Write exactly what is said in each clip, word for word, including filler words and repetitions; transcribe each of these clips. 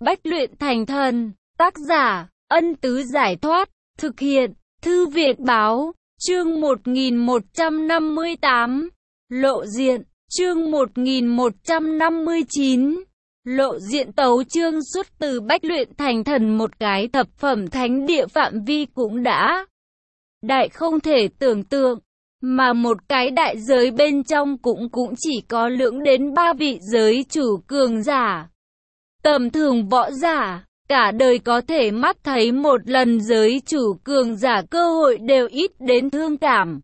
Bách luyện thành thần. Tác giả, Ân Tứ Giải Thoát. Thực hiện, Thư viện Báo. Chương một nghìn một trăm năm mươi tám. Lộ diện. Chương một nghìn một trăm năm mươi chín. Lộ diện. Tấu chương xuất từ Bách luyện thành thần, một cái thập phẩm thánh địa phạm vi cũng đã đại không thể tưởng tượng, mà một cái đại giới bên trong cũng cũng chỉ có lưỡng đến ba vị giới chủ cường giả. Tầm thường võ giả, cả đời có thể mắt thấy một lần giới chủ cường giả cơ hội đều ít đến thương cảm.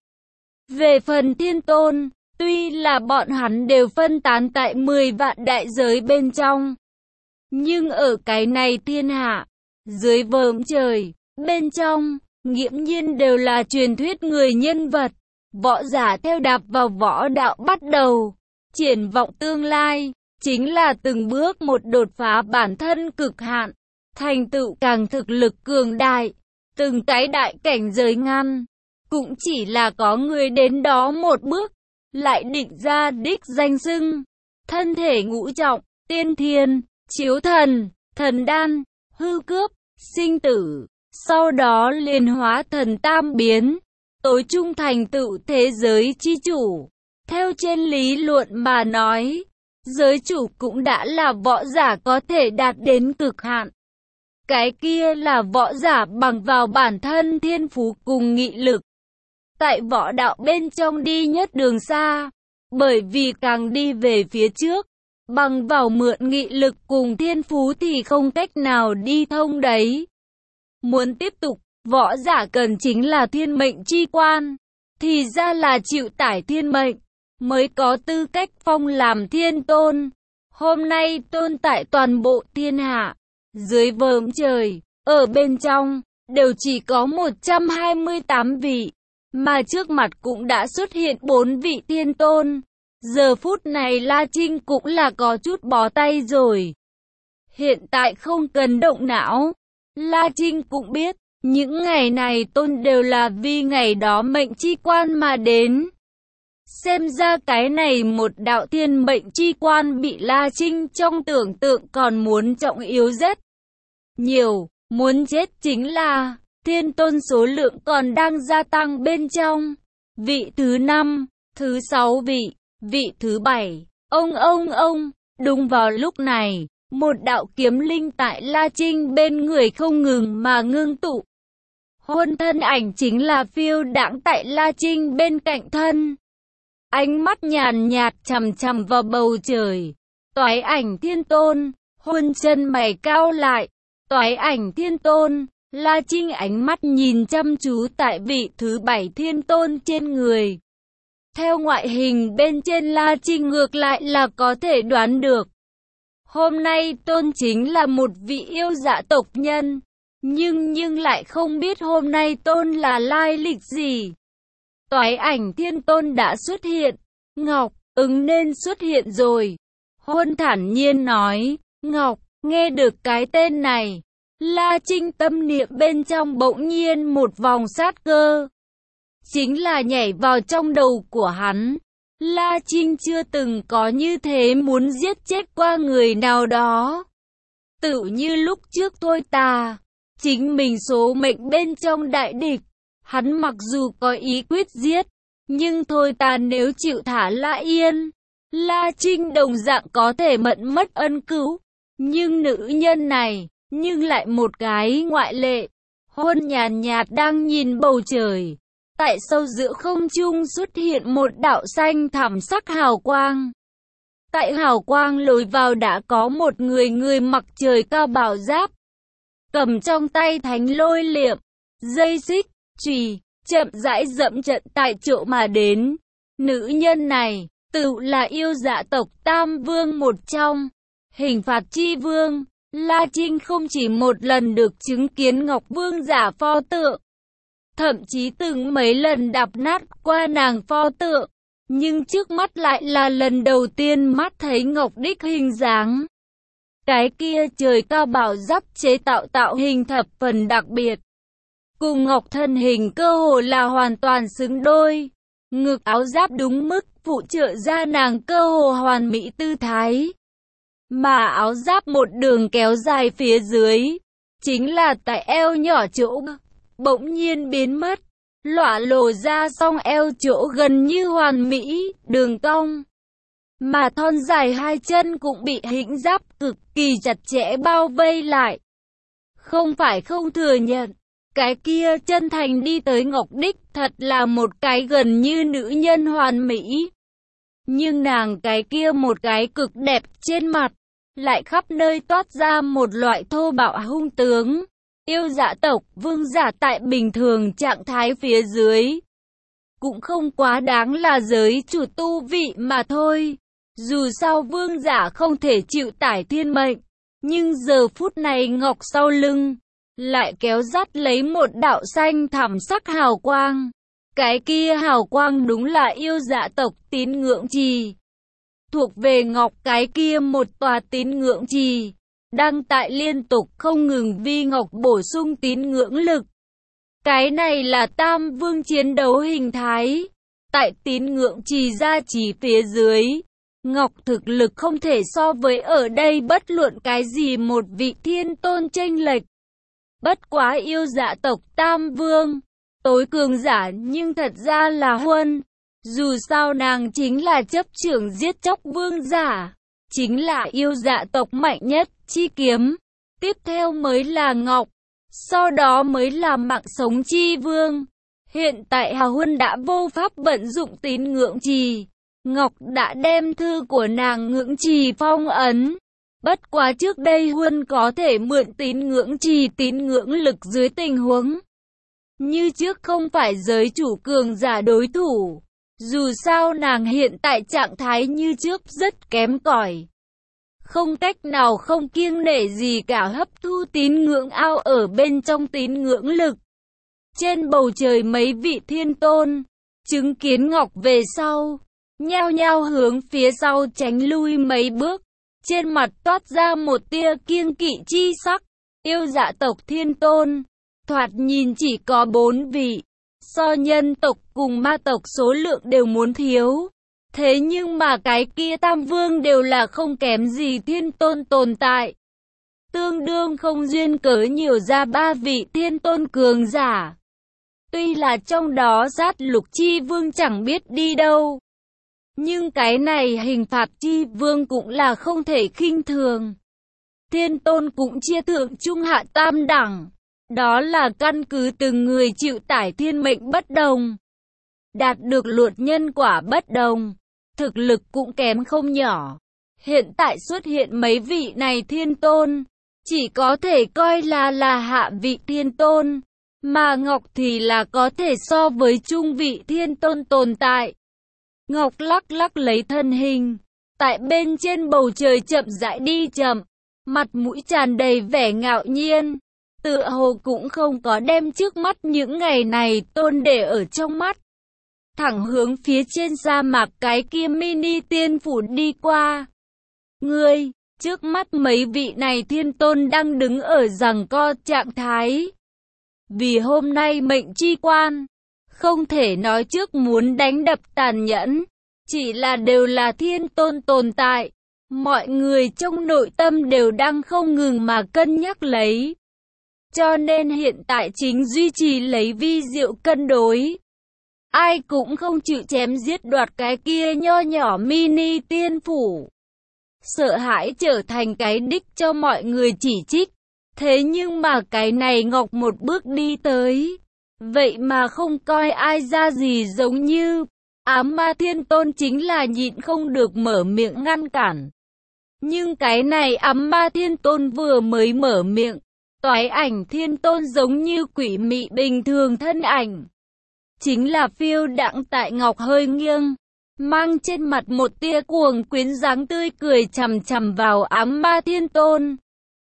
Về phần thiên tôn, tuy là bọn hắn đều phân tán tại mười vạn đại giới bên trong, nhưng ở cái này thiên hạ, dưới vòm trời, bên trong, nghiễm nhiên đều là truyền thuyết người nhân vật. Võ giả theo đạp vào võ đạo bắt đầu, triển vọng tương lai, chính là từng bước một đột phá bản thân cực hạn, thành tựu càng thực lực cường đại, từng cái đại cảnh giới ngăn, cũng chỉ là có người đến đó một bước, lại định ra đích danh xưng, thân thể ngũ trọng, tiên thiên, chiếu thần, thần đan, hư cướp, sinh tử, sau đó liền hóa thần tam biến, tối trung thành tựu thế giới chi chủ. Theo trên lý luận mà nói, giới chủ cũng đã là võ giả có thể đạt đến cực hạn. Cái kia là võ giả bằng vào bản thân thiên phú cùng nghị lực, tại võ đạo bên trong đi nhất đường xa, bởi vì càng đi về phía trước, bằng vào mượn nghị lực cùng thiên phú thì không cách nào đi thông đấy. Muốn tiếp tục, võ giả cần chính là thiên mệnh chi quan, thì ra là chịu tải thiên mệnh, mới có tư cách phong làm thiên tôn. Hôm nay tôn tại toàn bộ thiên hạ, dưới vòm trời, ở bên trong, đều chỉ có một trăm hai mươi tám vị, mà trước mặt cũng đã xuất hiện bốn vị thiên tôn. Giờ phút này La Trinh cũng là có chút bó tay rồi. Hiện tại không cần động não, La Trinh cũng biết, những ngày này tôn đều là vì ngày đó mệnh chi quan mà đến. Xem ra cái này một đạo thiên mệnh chi quan bị La Trinh trong tưởng tượng còn muốn trọng yếu rất nhiều, muốn chết chính là thiên tôn số lượng còn đang gia tăng bên trong. Vị thứ năm, thứ sáu vị, vị thứ bảy, ông ông ông, đúng vào lúc này, một đạo kiếm linh tại La Trinh bên người không ngừng mà ngưng tụ. Hôn thân ảnh chính là phiêu đãng tại La Trinh bên cạnh thân. Ánh mắt nhàn nhạt chằm chằm vào bầu trời. Toái ảnh thiên tôn, hôn chân mày cao lại. Toái ảnh thiên tôn, La Trinh ánh mắt nhìn chăm chú tại vị thứ bảy thiên tôn trên người. Theo ngoại hình bên trên La Trinh ngược lại là có thể đoán được. Hôm nay tôn chính là một vị yêu dạ tộc nhân. Nhưng nhưng lại không biết hôm nay tôn là lai lịch gì. Toái ảnh thiên tôn đã xuất hiện. Ngọc, ứng nên xuất hiện rồi. Hôn thản nhiên nói. Ngọc, nghe được cái tên này, La Trinh tâm niệm bên trong bỗng nhiên một vòng sát cơ. Chính là nhảy vào trong đầu của hắn. La Trinh chưa từng có như thế muốn giết chết qua người nào đó. Tự như lúc trước thôi ta. Chính mình số mệnh bên trong đại địch, hắn mặc dù có ý quyết giết, nhưng thôi ta nếu chịu thả La yên, La Trinh đồng dạng có thể mận mất ân cứu. Nhưng nữ nhân này, nhưng lại một cái ngoại lệ. Hôn nhàn nhạt đang nhìn bầu trời, tại sâu giữa không trung xuất hiện một đạo xanh thẳm sắc hào quang. Tại hào quang lối vào đã có một người người mặc trời cao bảo giáp, cầm trong tay thánh lôi liệm, dây xích, chùy, chậm rãi dẫm trận tại chỗ mà đến. Nữ nhân này, tự là yêu dạ tộc Tam Vương một trong, hình phạt chi vương. La Trinh không chỉ một lần được chứng kiến Ngọc Vương giả pho tượng, thậm chí từng mấy lần đạp nát qua nàng pho tượng, nhưng trước mắt lại là lần đầu tiên mắt thấy Ngọc đích hình dáng. Cái kia trời cao bảo giáp chế tạo tạo hình thập phần đặc biệt, cùng Ngọc thân hình cơ hồ là hoàn toàn xứng đôi. Ngực áo giáp đúng mức phụ trợ ra nàng cơ hồ hoàn mỹ tư thái. mà áo giáp một đường kéo dài phía dưới, chính là tại eo nhỏ chỗ bỗng nhiên biến mất, lọa lộ ra song eo chỗ gần như hoàn mỹ, đường cong. Mà thon dài hai chân cũng bị hĩnh giáp cực kỳ chặt chẽ bao vây lại. Không phải không thừa nhận, cái kia chân thành đi tới Ngọc đích thật là một cái gần như nữ nhân hoàn mỹ. Nhưng nàng cái kia một cái cực đẹp trên mặt, lại khắp nơi toát ra một loại thô bạo hung tướng. Yêu dạ tộc vương giả tại bình thường trạng thái phía dưới, cũng không quá đáng là giới chủ tu vị mà thôi. Dù sao vương giả không thể chịu tải thiên mệnh, nhưng giờ phút này Ngọc sau lưng lại kéo dắt lấy một đạo xanh thẳm sắc hào quang. Cái kia hào quang đúng là yêu dạ tộc tín ngưỡng trì. Thuộc về Ngọc cái kia một tòa tín ngưỡng trì, đang tại liên tục không ngừng vi Ngọc bổ sung tín ngưỡng lực. Cái này là tam vương chiến đấu hình thái. Tại tín ngưỡng trì gia trì phía dưới, Ngọc thực lực không thể so với ở đây bất luận cái gì một vị thiên tôn chênh lệch. Bất quá yêu dạ tộc tam vương, tối cường giả nhưng thật ra là Huân. Dù sao nàng chính là chấp trưởng giết chóc vương giả, chính là yêu dạ tộc mạnh nhất, chi kiếm. Tiếp theo mới là Ngọc, sau đó mới là mạng sống chi vương. Hiện tại Hà Huân đã vô pháp vận dụng tín ngưỡng trì. Ngọc đã đem thư của nàng ngưỡng trì phong ấn. Bất quá trước đây Huân có thể mượn tín ngưỡng trì tín ngưỡng lực dưới tình huống như trước không phải giới chủ cường giả đối thủ. Dù sao nàng hiện tại trạng thái như trước rất kém cỏi, không cách nào không kiêng nể gì cả hấp thu tín ngưỡng ao ở bên trong tín ngưỡng lực. Trên bầu trời mấy vị thiên tôn chứng kiến Ngọc về sau, nhao nhao hướng phía sau tránh lui mấy bước, trên mặt toát ra một tia kiêng kỵ chi sắc. Yêu dạ tộc thiên tôn, thoạt nhìn chỉ có bốn vị, so nhân tộc cùng ma tộc số lượng đều muốn thiếu. Thế nhưng mà cái kia tam vương đều là không kém gì thiên tôn tồn tại. Tương đương không duyên cớ nhiều ra ba vị thiên tôn cường giả. Tuy là trong đó sát lục chi vương chẳng biết đi đâu, nhưng cái này hình phạt chi vương cũng là không thể khinh thường. Thiên tôn cũng chia thượng trung hạ tam đẳng. Đó là căn cứ từng người chịu tải thiên mệnh bất đồng, đạt được luật nhân quả bất đồng, thực lực cũng kém không nhỏ. Hiện tại xuất hiện mấy vị này thiên tôn, chỉ có thể coi là là hạ vị thiên tôn, mà Ngọc thì là có thể so với trung vị thiên tôn tồn tại. Ngọc lắc lắc lấy thân hình, tại bên trên bầu trời chậm rãi đi chậm, mặt mũi tràn đầy vẻ ngạo nhiên. Tựa hồ cũng không có đem trước mắt những ngày này tôn để ở trong mắt. Thẳng hướng phía trên sa mạc cái kia mini tiên phủ đi qua. Ngươi, trước mắt mấy vị này thiên tôn đang đứng ở giằng co trạng thái. Vì hôm nay mệnh chi quan, không thể nói trước muốn đánh đập tàn nhẫn, chỉ là đều là thiên tôn tồn tại. Mọi người trong nội tâm đều đang không ngừng mà cân nhắc lấy. Cho nên hiện tại chính duy trì lấy vi diệu cân đối. Ai cũng không chịu chém giết đoạt cái kia nho nhỏ mini tiên phủ. Sợ hãi trở thành cái đích cho mọi người chỉ trích. Thế nhưng mà cái này Ngọc một bước đi tới. Vậy mà không coi ai ra gì giống như. Ám ma thiên tôn chính là nhịn không được mở miệng ngăn cản. Nhưng cái này ám ma thiên tôn vừa mới mở miệng. Toái ảnh thiên tôn giống như quỷ mị bình thường thân ảnh. Chính là phiêu đãng tại Ngọc hơi nghiêng, mang trên mặt một tia cuồng quyến dáng tươi cười chằm chằm vào ám ma thiên tôn.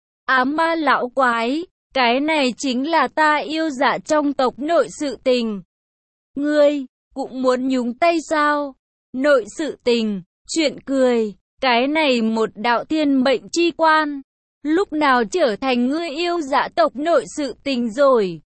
Ám ma lão quái, cái này chính là ta yêu dạ trong tộc nội sự tình. Ngươi, cũng muốn nhúng tay sao? Nội sự tình, chuyện cười, cái này một đạo thiên mệnh chi quan. Lúc nào trở thành ngươi yêu dạ tộc nội sự tình rồi?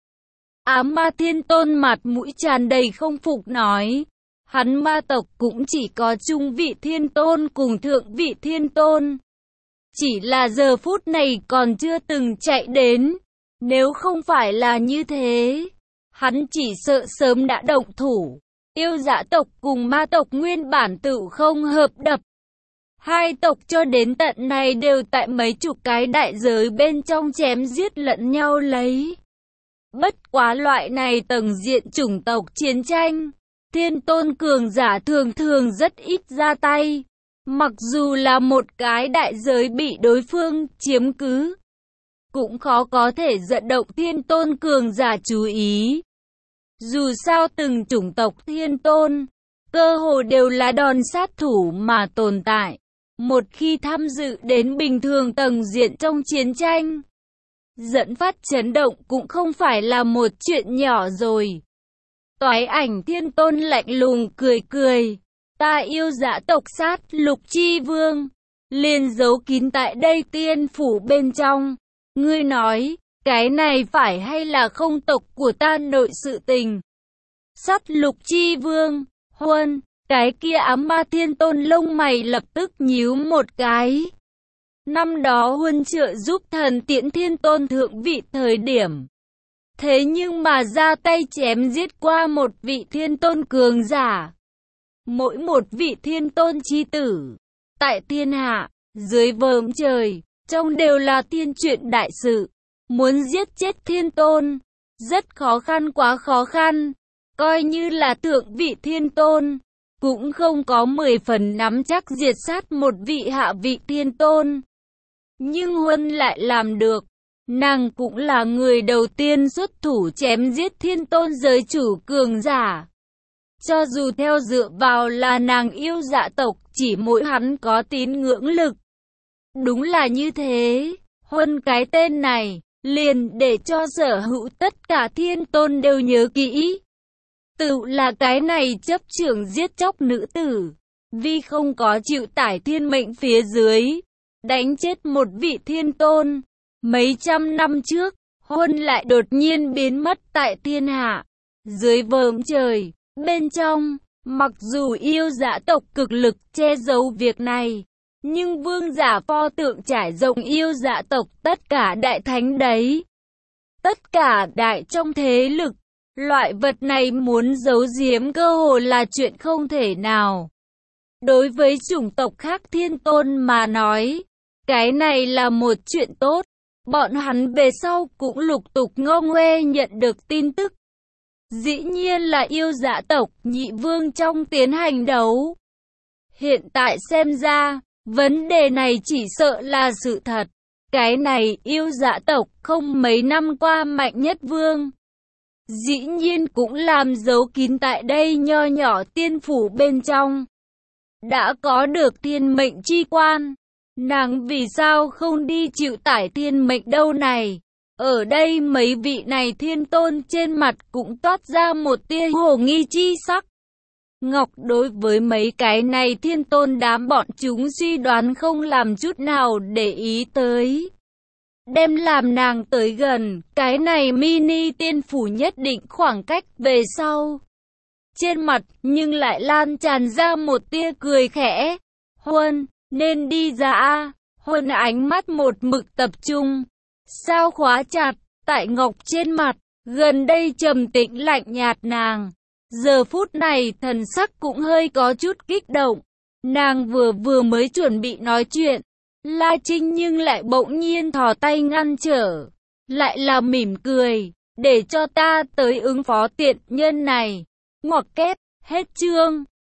Ám ma thiên tôn mặt mũi tràn đầy không phục nói. Hắn ma tộc cũng chỉ có trung vị thiên tôn cùng thượng vị thiên tôn. chỉ là giờ phút này còn chưa từng chạy đến. Nếu không phải là như thế, hắn chỉ sợ sớm đã động thủ. Yêu dã tộc cùng ma tộc nguyên bản tự không hợp đập. Hai tộc cho đến tận này đều tại mấy chục cái đại giới bên trong chém giết lẫn nhau lấy. Bất quá loại này tầng diện chủng tộc chiến tranh, thiên tôn cường giả thường thường rất ít ra tay. Mặc dù là một cái đại giới bị đối phương chiếm cứ, cũng khó có thể dẫn động thiên tôn cường giả chú ý. Dù sao từng chủng tộc thiên tôn, cơ hồ đều là đòn sát thủ mà tồn tại. Một khi tham dự đến bình thường tầng diện trong chiến tranh, dẫn phát chấn động cũng không phải là một chuyện nhỏ rồi. Toái ảnh thiên tôn lạnh lùng cười cười. Ta yêu dã tộc sát lục chi vương, liền giấu kín tại đây tiên phủ bên trong. Ngươi nói, cái này phải hay là không tộc của ta nội sự tình? Sát lục chi vương, huân, cái kia ám ma thiên tôn lông mày lập tức nhíu một cái. Năm đó huân trợ giúp thần tiễn thiên tôn thượng vị thời điểm. Thế nhưng mà ra tay chém giết qua một vị thiên tôn cường giả. Mỗi một vị thiên tôn chi tử, tại thiên hạ, dưới vòm trời, trong đều là thiên chuyện đại sự. Muốn giết chết thiên tôn, rất khó khăn, quá khó khăn. Coi như là thượng vị thiên tôn, cũng không có mười phần nắm chắc diệt sát một vị hạ vị thiên tôn. Nhưng Huân lại làm được. Nàng cũng là người đầu tiên xuất thủ chém giết thiên tôn giới chủ cường giả. Cho dù theo dựa vào là nàng yêu dạ tộc, chỉ mỗi hắn có tín ngưỡng lực. Đúng là như thế, Huân cái tên này, liền để cho sở hữu tất cả thiên tôn đều nhớ kỹ. Tự là cái này chấp trưởng giết chóc nữ tử, vì không có chịu tải thiên mệnh phía dưới, đánh chết một vị thiên tôn. Mấy trăm năm trước, Huân lại đột nhiên biến mất tại thiên hạ, dưới vòm trời. Bên trong, mặc dù yêu dã tộc cực lực che giấu việc này, nhưng vương giả pho tượng trải rộng yêu dã tộc tất cả đại thánh đấy. Tất cả đại trong thế lực, loại vật này muốn giấu giếm cơ hồ là chuyện không thể nào. Đối với chủng tộc khác thiên tôn mà nói, cái này là một chuyện tốt. Bọn hắn về sau cũng lục tục ngô ngoe nhận được tin tức. Dĩ nhiên là yêu dã tộc nhị vương trong tiến hành đấu. Hiện tại xem ra, vấn đề này chỉ sợ là sự thật. Cái này yêu dã tộc không mấy năm qua mạnh nhất vương. Dĩ nhiên cũng làm giấu kín tại đây nho nhỏ tiên phủ bên trong. Đã có được thiên mệnh chi quan. Nàng vì sao không đi chịu tải thiên mệnh đâu này? Ở đây mấy vị này thiên tôn trên mặt cũng toát ra một tia hồ nghi chi sắc. Ngọc đối với mấy cái này thiên tôn đám bọn chúng suy đoán không làm chút nào để ý tới. Đem làm nàng tới gần, cái này mini tiên phủ nhất định khoảng cách về sau. Trên mặt nhưng lại lan tràn ra một tia cười khẽ. Huân, nên đi ra a. Huân ánh mắt một mực tập trung. Sao khóa chặt, tại Ngọc trên mặt, gần đây trầm tĩnh lạnh nhạt nàng. Giờ phút này thần sắc cũng hơi có chút kích động. Nàng vừa vừa mới chuẩn bị nói chuyện. La Trinh nhưng lại bỗng nhiên thò tay ngăn trở. Lại là mỉm cười, để cho ta tới ứng phó tiện nhân này. Ngoặc kép, hết chương.